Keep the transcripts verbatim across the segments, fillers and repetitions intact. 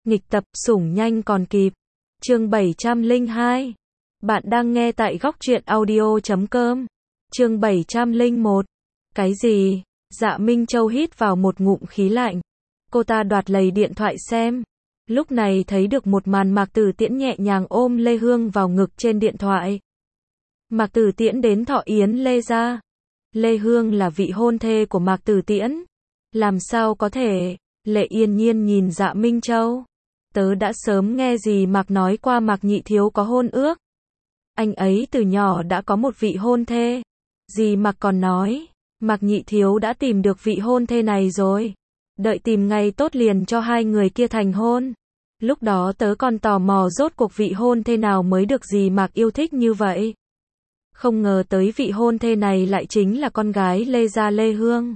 Nghịch tập, sủng nhanh còn kịp. Chương bảy trăm lẻ hai. Bạn đang nghe tại góc truyện audio chấm com. Chương bảy trăm lẻ một. Cái gì? Dạ Minh Châu hít vào một ngụm khí lạnh. Cô ta đoạt lấy điện thoại xem. Lúc này thấy được một màn Mạc Tử Tiễn nhẹ nhàng ôm Lê Hương vào ngực trên điện thoại. Mạc Tử Tiễn đến thọ yến Lê gia. Lê Hương là vị hôn thê của Mạc Tử Tiễn. Làm sao có thể? Lệ Yên Nhiên nhìn Dạ Minh Châu. Tớ đã sớm nghe dì Mạc nói qua Mạc Nhị Thiếu có hôn ước. Anh ấy từ nhỏ đã có một vị hôn thê. Dì Mạc còn nói, Mạc Nhị Thiếu đã tìm được vị hôn thê này rồi. Đợi tìm ngày tốt liền cho hai người kia thành hôn. Lúc đó tớ còn tò mò rốt cuộc vị hôn thê nào mới được dì Mạc yêu thích như vậy. Không ngờ tới vị hôn thê này lại chính là con gái Lê gia Lê Hương.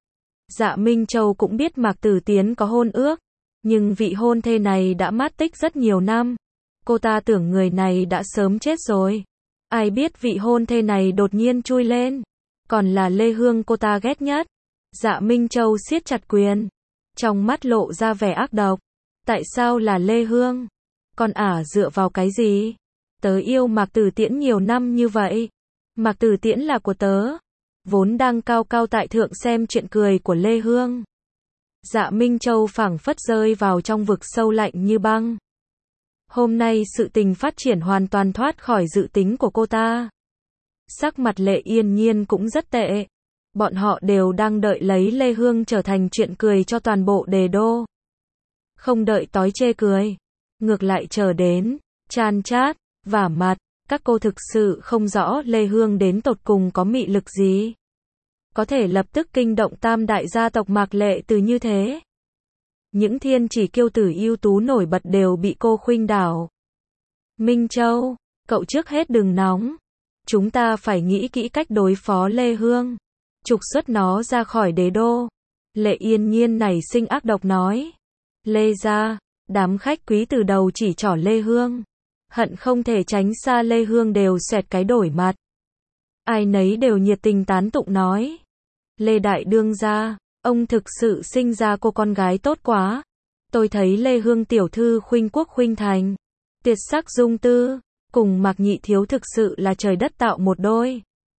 Dạ Minh Châu cũng biết Mạc Tử Tiễn có hôn ước. Nhưng vị hôn thê này đã mất tích rất nhiều năm. Cô ta tưởng người này đã sớm chết rồi. Ai biết vị hôn thê này đột nhiên chui lên. Còn là Lê Hương cô ta ghét nhất. Dạ Minh Châu siết chặt quyền. Trong mắt lộ ra vẻ ác độc. Tại sao là Lê Hương? Con ả dựa vào cái gì? Tớ yêu Mạc Tử Tiễn nhiều năm như vậy. Mạc Tử Tiễn là của tớ. Vốn đang cao cao tại thượng xem chuyện cười của Lê Hương. Dạ Minh Châu phảng phất rơi vào trong vực sâu lạnh như băng. Hôm nay sự tình phát triển hoàn toàn thoát khỏi dự tính của cô ta. Sắc mặt Lệ Yên Nhiên cũng rất tệ. Bọn họ đều đang đợi lấy Lê Hương trở thành chuyện cười cho toàn bộ Đề Đô. Không đợi tói chê cười. Ngược lại chờ đến, chan chát, vả mặt. Các cô thực sự không rõ Lê Hương đến tột cùng có mị lực gì. Có thể lập tức kinh động tam đại gia tộc Mạc Lệ Từ như thế. Những thiên chỉ kiêu tử ưu tú nổi bật đều bị cô khuynh đảo. Minh Châu, cậu trước hết đừng nóng. Chúng ta phải nghĩ kỹ cách đối phó Lê Hương. Trục xuất nó ra khỏi Đế Đô. Lệ Yên Nhiên nảy sinh ác độc nói. Lê gia, đám khách quý từ đầu chỉ trỏ Lê Hương. Hận không thể tránh xa Lê Hương đều xoẹt cái đổi mặt. Ai nấy đều nhiệt tình tán tụng nói. Lê Đại Đương gia, ông thực sự sinh ra cô con gái tốt quá. Tôi thấy Lê Hương tiểu thư khuynh quốc khuynh thành. Tuyệt sắc dung tư, cùng Mạc Nhị Thiếu thực sự là trời đất tạo một đôi.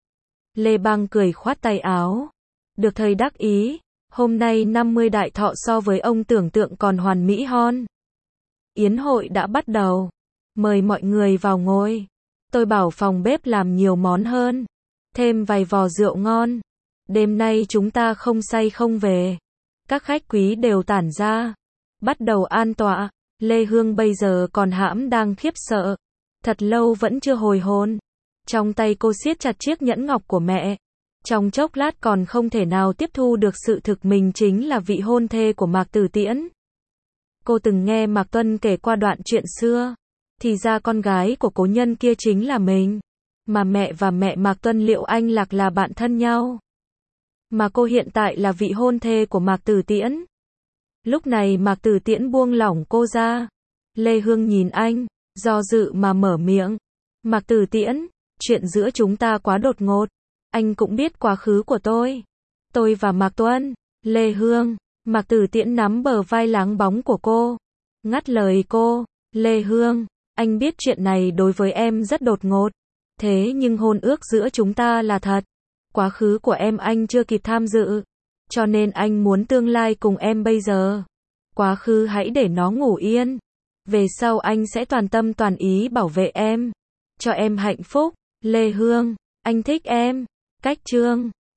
Lê Bang cười khoát tay áo. Được thời đắc ý, hôm nay năm mươi đại thọ so với ông tưởng tượng còn hoàn mỹ hơn. Yến hội đã bắt đầu. Mời mọi người vào ngồi. Tôi bảo phòng bếp làm nhiều món hơn. Thêm vài vò rượu ngon. Đêm nay chúng ta không say không về. Các khách quý đều tản ra. Bắt đầu an tọa. Lê Hương bây giờ còn hãm đang khiếp sợ. Thật lâu vẫn chưa hồi hồn. Trong tay cô siết chặt chiếc nhẫn ngọc của mẹ. Trong chốc lát còn không thể nào tiếp thu được sự thực mình chính là vị hôn thê của Mạc Tử Tiễn. Cô từng nghe Mạc Tuân kể qua đoạn chuyện xưa. Thì ra con gái của cố nhân kia chính là mình. Mà mẹ và mẹ Mạc Tuân Liệu Anh Lạc là bạn thân nhau. Mà cô hiện tại là vị hôn thê của Mạc Tử Tiễn. Lúc này Mạc Tử Tiễn buông lỏng cô ra. Lê Hương nhìn anh, do dự mà mở miệng. Mạc Tử Tiễn, chuyện giữa chúng ta quá đột ngột. Anh cũng biết quá khứ của tôi. Tôi và Mạc Tuân, Lê Hương. Mạc Tử Tiễn nắm bờ vai láng bóng của cô. Ngắt lời cô, Lê Hương. Anh biết chuyện này đối với em rất đột ngột. Thế nhưng hôn ước giữa chúng ta là thật. Quá khứ của em anh chưa kịp tham dự. Cho nên anh muốn tương lai cùng em bây giờ. Quá khứ hãy để nó ngủ yên. Về sau anh sẽ toàn tâm toàn ý bảo vệ em. Cho em hạnh phúc. Lê Hương, anh thích em. Cách chương